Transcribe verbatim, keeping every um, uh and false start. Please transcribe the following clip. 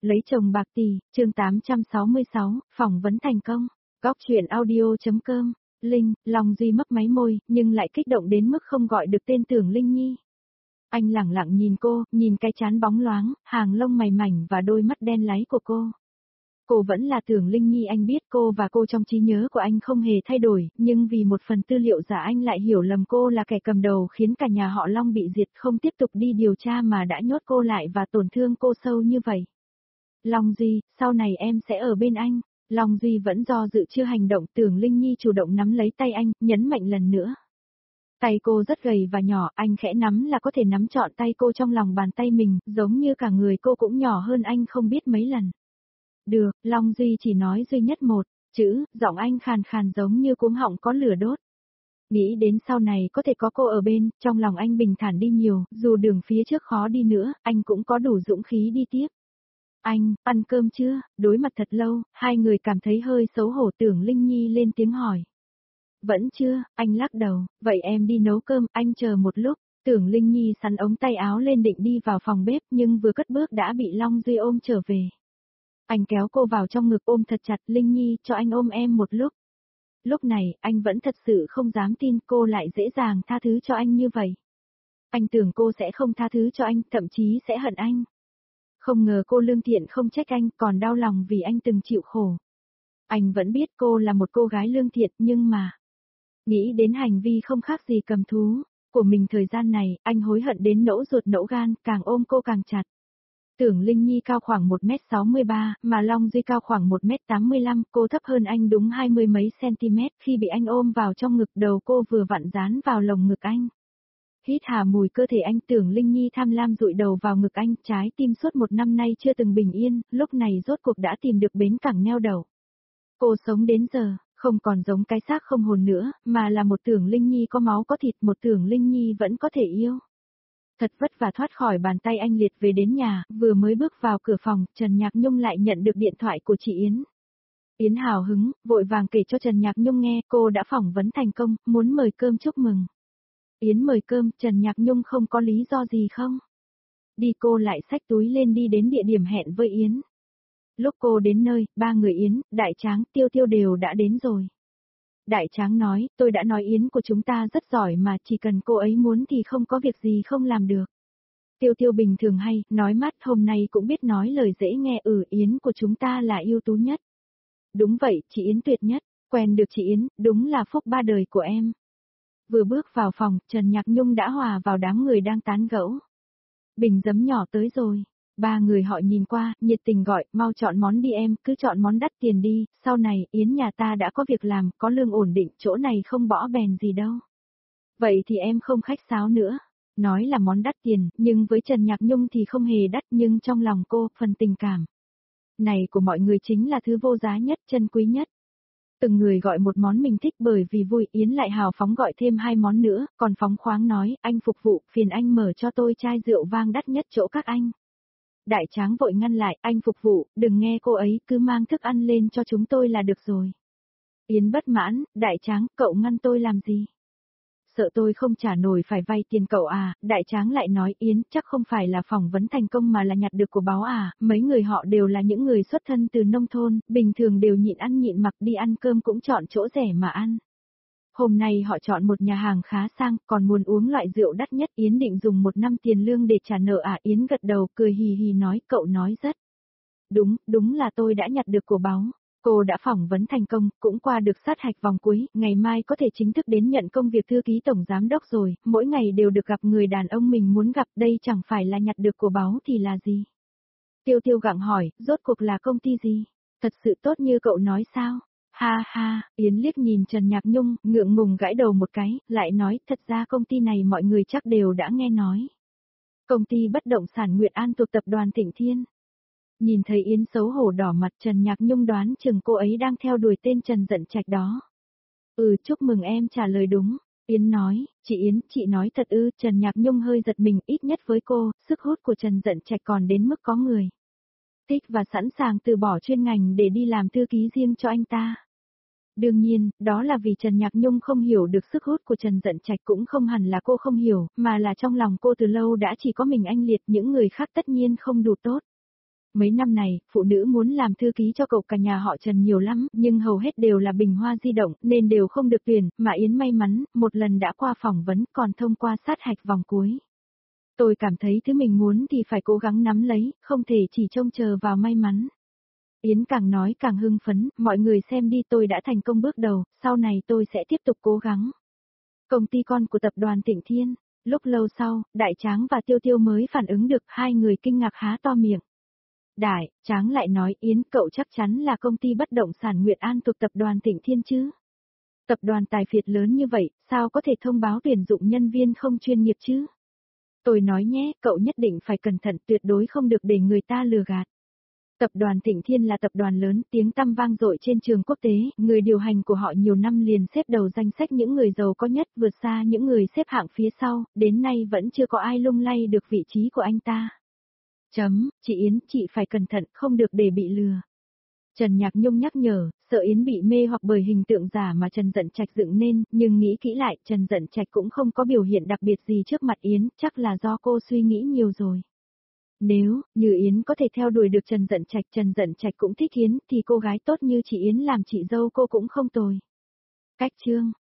Lấy chồng bạc tỷ, chương tám trăm sáu mươi sáu, phỏng vấn thành công. Góc chuyện audio.com, Linh, Long Duy mấp máy môi, nhưng lại kích động đến mức không gọi được tên Tưởng Linh Nhi. Anh lẳng lặng nhìn cô, nhìn cái trán bóng loáng, hàng lông mày mảnh và đôi mắt đen láy của cô. Cô vẫn là Tưởng Linh Nhi, anh biết cô và cô trong trí nhớ của anh không hề thay đổi, nhưng vì một phần tư liệu giả anh lại hiểu lầm cô là kẻ cầm đầu khiến cả nhà họ Long bị diệt, không tiếp tục đi điều tra mà đã nhốt cô lại và tổn thương cô sâu như vậy. Long Duy, sau này em sẽ ở bên anh. Long Duy vẫn do dự chưa hành động, Tưởng Linh Nhi chủ động nắm lấy tay anh, nhấn mạnh lần nữa. Tay cô rất gầy và nhỏ, anh khẽ nắm là có thể nắm trọn tay cô trong lòng bàn tay mình, giống như cả người cô cũng nhỏ hơn anh không biết mấy lần. Được, Long Duy chỉ nói duy nhất một chữ, giọng anh khàn khàn giống như cuống họng có lửa đốt. Nghĩ đến sau này có thể có cô ở bên, trong lòng anh bình thản đi nhiều, dù đường phía trước khó đi nữa, anh cũng có đủ dũng khí đi tiếp. Anh, ăn cơm chưa? Đối mặt thật lâu, hai người cảm thấy hơi xấu hổ. Tưởng Linh Nhi lên tiếng hỏi. Vẫn chưa, anh lắc đầu, vậy em đi nấu cơm, anh chờ một lúc. Tưởng Linh Nhi sắn ống tay áo lên định đi vào phòng bếp nhưng vừa cất bước đã bị Long Duy ôm trở về. Anh kéo cô vào trong ngực ôm thật chặt. Linh Nhi, cho anh ôm em một lúc. Lúc này, anh vẫn thật sự không dám tin cô lại dễ dàng tha thứ cho anh như vậy. Anh tưởng cô sẽ không tha thứ cho anh, thậm chí sẽ hận anh. Không ngờ cô lương thiện không trách anh, còn đau lòng vì anh từng chịu khổ. Anh vẫn biết cô là một cô gái lương thiện, nhưng mà... Nghĩ đến hành vi không khác gì cầm thú của mình thời gian này, anh hối hận đến nẫu ruột nẫu gan, càng ôm cô càng chặt. Tưởng Linh Nhi cao khoảng một mét sáu mươi ba, mà Long Duy cao khoảng một mét tám mươi lăm, cô thấp hơn anh đúng hai mươi mấy cm. Khi bị anh ôm vào trong ngực, đầu cô vừa vặn dán vào lồng ngực anh. Hít hà mùi cơ thể anh. Tưởng Linh Nhi tham lam dụi đầu vào ngực anh, trái tim suốt một năm nay chưa từng bình yên, lúc này rốt cuộc đã tìm được bến cảng neo đậu. Cô sống đến giờ, không còn giống cái xác không hồn nữa, mà là một Tưởng Linh Nhi có máu có thịt, một Tưởng Linh Nhi vẫn có thể yêu. Thật vất vả thoát khỏi bàn tay anh liệt về đến nhà, vừa mới bước vào cửa phòng, Trần Nhạc Nhung lại nhận được điện thoại của chị Yến. Yến hào hứng, vội vàng kể cho Trần Nhạc Nhung nghe cô đã phỏng vấn thành công, muốn mời cơm chúc mừng. Yến mời cơm, Trần Nhạc Nhung không có lý do gì không? Đi, cô lại xách túi lên đi đến địa điểm hẹn với Yến. Lúc cô đến nơi, ba người Yến, Đại Tráng, Tiêu Tiêu đều đã đến rồi. Đại Tráng nói, tôi đã nói Yến của chúng ta rất giỏi mà, chỉ cần cô ấy muốn thì không có việc gì không làm được. Tiêu Tiêu bình thường hay, nói mát, hôm nay cũng biết nói lời dễ nghe. Ừ, Yến của chúng ta là ưu tú nhất. Đúng vậy, chị Yến tuyệt nhất, quen được chị Yến, đúng là phúc ba đời của em. Vừa bước vào phòng, Trần Nhạc Nhung đã hòa vào đám người đang tán gẫu. Bình giấm nhỏ tới rồi. Ba người họ nhìn qua, nhiệt tình gọi, mau chọn món đi em, cứ chọn món đắt tiền đi, sau này, Yến nhà ta đã có việc làm, có lương ổn định, chỗ này không bỏ bèn gì đâu. Vậy thì em không khách sáo nữa. Nói là món đắt tiền, nhưng với Trần Nhạc Nhung thì không hề đắt, nhưng trong lòng cô, phần tình cảm này của mọi người chính là thứ vô giá nhất, chân quý nhất. Từng người gọi một món mình thích bởi vì vui, Yến lại hào phóng gọi thêm hai món nữa, còn phóng khoáng nói, anh phục vụ, phiền anh mở cho tôi chai rượu vang đắt nhất chỗ các anh. Đại Tráng vội ngăn lại, anh phục vụ, đừng nghe cô ấy, cứ mang thức ăn lên cho chúng tôi là được rồi. Yến bất mãn, Đại Tráng, cậu ngăn tôi làm gì? Sợ tôi không trả nổi phải vay tiền cậu à? Đại Tráng lại nói, Yến, chắc không phải là phỏng vấn thành công mà là nhặt được của báu à? Mấy người họ đều là những người xuất thân từ nông thôn, bình thường đều nhịn ăn nhịn mặc, đi ăn cơm cũng chọn chỗ rẻ mà ăn. Hôm nay họ chọn một nhà hàng khá sang, còn muốn uống loại rượu đắt nhất. Yến định dùng một năm tiền lương để trả nợ à? Yến gật đầu, cười hì hì nói, cậu nói rất đúng, đúng là tôi đã nhặt được của báu. Cô đã phỏng vấn thành công, cũng qua được sát hạch vòng cuối, ngày mai có thể chính thức đến nhận công việc thư ký tổng giám đốc rồi, mỗi ngày đều được gặp người đàn ông mình muốn gặp, đây chẳng phải là nhặt được của báu thì là gì? Tiêu Tiêu gặng hỏi, rốt cuộc là công ty gì? Thật sự tốt như cậu nói sao? Ha ha, Yến liếc nhìn Trần Nhạc Nhung, ngượng ngùng gãi đầu một cái, lại nói, thật ra công ty này mọi người chắc đều đã nghe nói. Công ty bất động sản Nguyệt An thuộc tập đoàn Thịnh Thiên. Nhìn thấy Yến xấu hổ đỏ mặt, Trần Nhạc Nhung đoán chừng cô ấy đang theo đuổi tên Trần Dận Trạch đó. Ừ, chúc mừng em trả lời đúng. Yến nói, chị Yến, chị nói thật ư? Trần Nhạc Nhung hơi giật mình, ít nhất với cô, sức hút của Trần Dận Trạch còn đến mức có người thích và sẵn sàng từ bỏ chuyên ngành để đi làm thư ký riêng cho anh ta. Đương nhiên, đó là vì Trần Nhạc Nhung không hiểu được sức hút của Trần Dận Trạch, cũng không hẳn là cô không hiểu, mà là trong lòng cô từ lâu đã chỉ có mình anh Liệt, những người khác tất nhiên không đủ tốt. Mấy năm này, phụ nữ muốn làm thư ký cho cậu cả nhà họ Trần nhiều lắm, nhưng hầu hết đều là bình hoa di động, nên đều không được tuyển, mà Yến may mắn, một lần đã qua phỏng vấn, còn thông qua sát hạch vòng cuối. Tôi cảm thấy thứ mình muốn thì phải cố gắng nắm lấy, không thể chỉ trông chờ vào may mắn. Yến càng nói càng hưng phấn, mọi người xem đi, tôi đã thành công bước đầu, sau này tôi sẽ tiếp tục cố gắng. Công ty con của tập đoàn Tịnh Thiên. Lúc lâu sau, Đại Tráng và Tiêu Tiêu mới phản ứng được, hai người kinh ngạc há to miệng. Đại, Tráng lại nói, Yến, cậu chắc chắn là công ty bất động sản Nguyệt An thuộc tập đoàn Tịnh Thiên chứ? Tập đoàn tài phiệt lớn như vậy, sao có thể thông báo tuyển dụng nhân viên không chuyên nghiệp chứ? Tôi nói nhé, cậu nhất định phải cẩn thận, tuyệt đối không được để người ta lừa gạt. Tập đoàn Tịnh Thiên là tập đoàn lớn, tiếng tăm vang dội trên trường quốc tế, người điều hành của họ nhiều năm liền xếp đầu danh sách những người giàu có nhất, vượt xa những người xếp hạng phía sau, đến nay vẫn chưa có ai lung lay được vị trí của anh ta. Chấm, chị Yến, chị phải cẩn thận, không được để bị lừa. Trần Nhạc Nhung nhắc nhở, sợ Yến bị mê hoặc bởi hình tượng giả mà Trần Dận Trạch dựng nên, nhưng nghĩ kỹ lại, Trần Dận Trạch cũng không có biểu hiện đặc biệt gì trước mặt Yến, chắc là do cô suy nghĩ nhiều rồi. Nếu, như Yến có thể theo đuổi được Trần Dận Trạch, Trần Dận Trạch cũng thích Yến, thì cô gái tốt như chị Yến làm chị dâu cô cũng không tồi. Cách chương